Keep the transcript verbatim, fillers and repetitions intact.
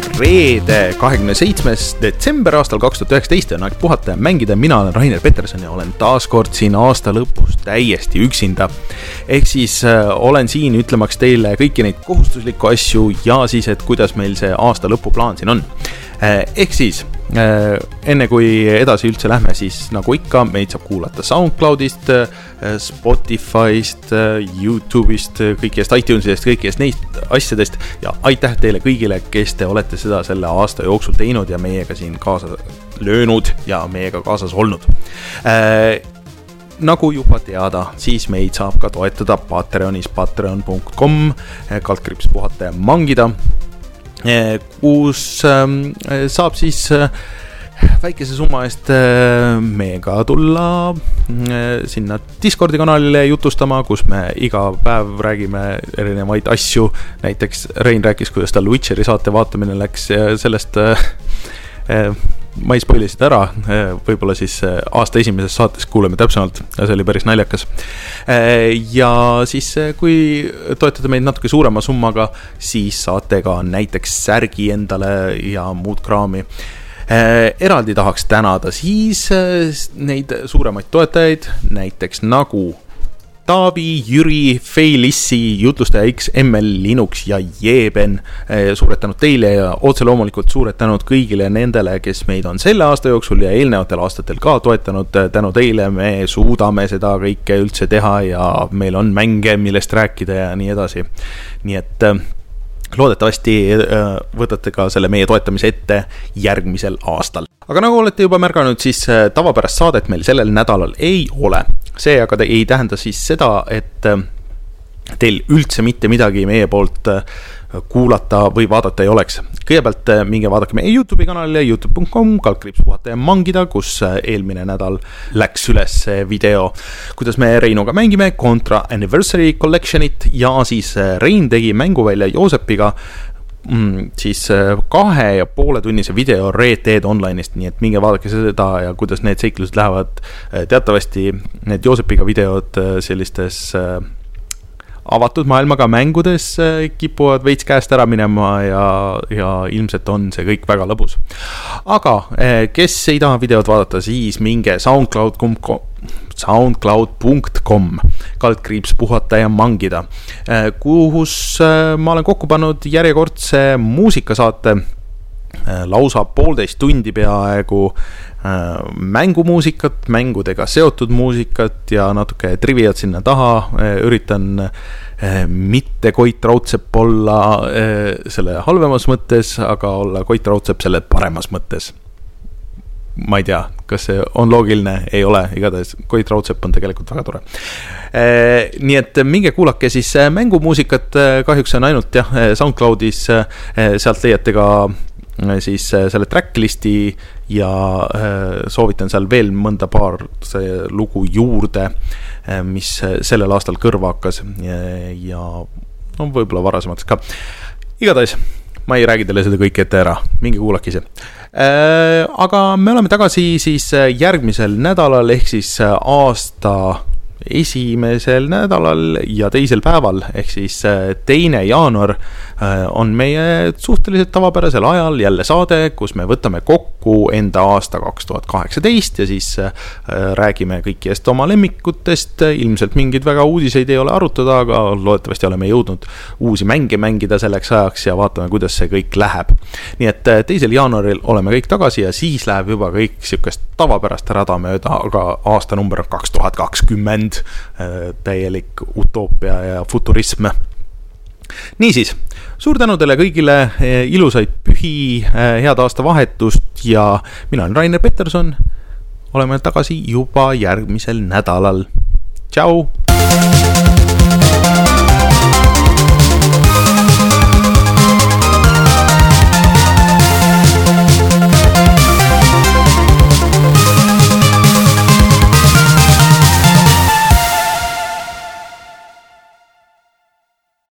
reede, kahekümne seitsmes detsember aastal kaks tuhat üheksateist on aeg puhata ja mängida. Mina olen Rainer Peterson ja olen taas kord siin aasta lõpus täiesti üksinda. Ehk siis äh, olen siin ütlemaks teile kõiki neid kohustuslikku asju ja siis, et kuidas meil see aasta lõpuplaan siin on. Äh, ehk siis äh, enne kui edasi üldse lähme, siis nagu ikka meid saab kuulata SoundCloudist, Spotifyst, YouTube'ist, kõikidest iTunes'ist, kõikidest neist asjadest ja aitäh teile kõigile, kes te olete seda selle aasta jooksul teinud ja meiega siin kaasa löönud ja meiega kaasas olnud. Äh, nagu juba teada, siis meid saab ka toetada Patreonis patreon punkt com kaldkriips puhata ja mangida, kus saab siis väikese summa eest meiega tulla sinna Discordi kanalile jutustama, kus me iga päev räägime erinevaid asju. Näiteks Rein rääkis, kuidas tal Witcheri saate vaatamine läks ja sellest ma ei spoilisid ära, võib-olla siis aasta esimeses saates kuuleme täpsemalt ja see oli päris naljakas. Ja siis kui toetate meid natuke suurema summaga, siis saate ka näiteks särgi endale ja muud kraami. Eraldi tahaks tänada siis neid suuremaid toetajaid, näiteks nagu Taavi, Jüri, Feilissi, jutlustaja X, M L, Linux ja Jeben. Suured tänud teile ja otse loomulikult suured tänud kõigile nendele, kes meid on selle aasta jooksul ja eelnevatel aastatel ka toetanud. Tänu teile me suudame seda kõike üldse teha ja meil on mänge, millest rääkida ja nii edasi. Nii et loodetavasti võtate ka selle meie toetamise ette järgmisel aastal. Aga nagu olete juba märganud, siis tavapärast saadet meil sellel nädalal ei ole. See aga ei tähenda siis seda, et teil üldse mitte midagi meie poolt kuulata või vaadata ei oleks. Kõigepealt minge vaadake meie YouTube'i kanalile youtube punkt com kaldkriips puhata ja mangida, kus eelmine nädal läks üles video, kuidas me Reinuga mängime Contra Anniversary Collectionit ja siis Rein tegi mänguvälja Joosepiga siis kahe ja poole tunnise video Red Dead Online'ist, nii et minge vaadake seda ja kuidas need seiklused lähevad. Teatavasti need Joosepiga videod sellistes avatud maailmaga mängudes kipuvad veits käest ära minema ja, ja ilmselt on see kõik väga lõbus. Aga kes ei taha videot vaadata, siis minge SoundCloud punkt com soundcloud punkt com kaldkriips puhata ja mangida, kus ma olen kokku pannud järjekordse muusikasaate, lausa poolteist tundi peaaegu mängumuusikat, mängudega seotud muusikat ja natuke triviat sinna taha. Üritan mitte Koit Raudsepp olla selle halvemas mõttes, aga olla Koit Raudsepp selle paremas mõttes. Ma ei tea, kas see on loogiline, ei ole, igatahes Koit Raudsepp on tegelikult väga tore. Nii et minge kuulake siis mängumuusikat, kahjuks on ainult jah, SoundCloudis, sealt leiate ka siis selle tracklisti ja soovitan seal veel mõnda paar lugu juurde, mis sellel aastal kõrva hakkas ja, ja no, võib-olla varasemates ka. Igatahes ma ei räägi teile seda kõik ette ära, minge kuulake ise. Aga me oleme tagasi siis järgmisel nädalal ehk siis aasta esimesel nädalal ja teisel päeval ehk siis teine jaanuar on meie suhteliselt tavapärasel ajal jälle saade, kus me võtame kokku enda aasta kaks tuhat kaheksateist ja siis räägime kõikidest oma lemmikutest. Ilmselt mingid väga uudiseid ei ole arutada, aga loodetavasti oleme jõudnud uusi mänge mängida selleks ajaks ja vaatame, kuidas see kõik läheb. Nii et teisel jaanuaril oleme kõik tagasi ja siis läheb juba kõik sükest tavapärast rada mööda, aga aasta number on kaks tuhat kakskümmend, täielik utoopia ja futurism. Niisiis, suur tänu teile kõigile, ilusaid pühi, head aasta vahetust ja mina olen Rainer Peterson. Oleme tagasi juba järgmisel nädalal. Tšau!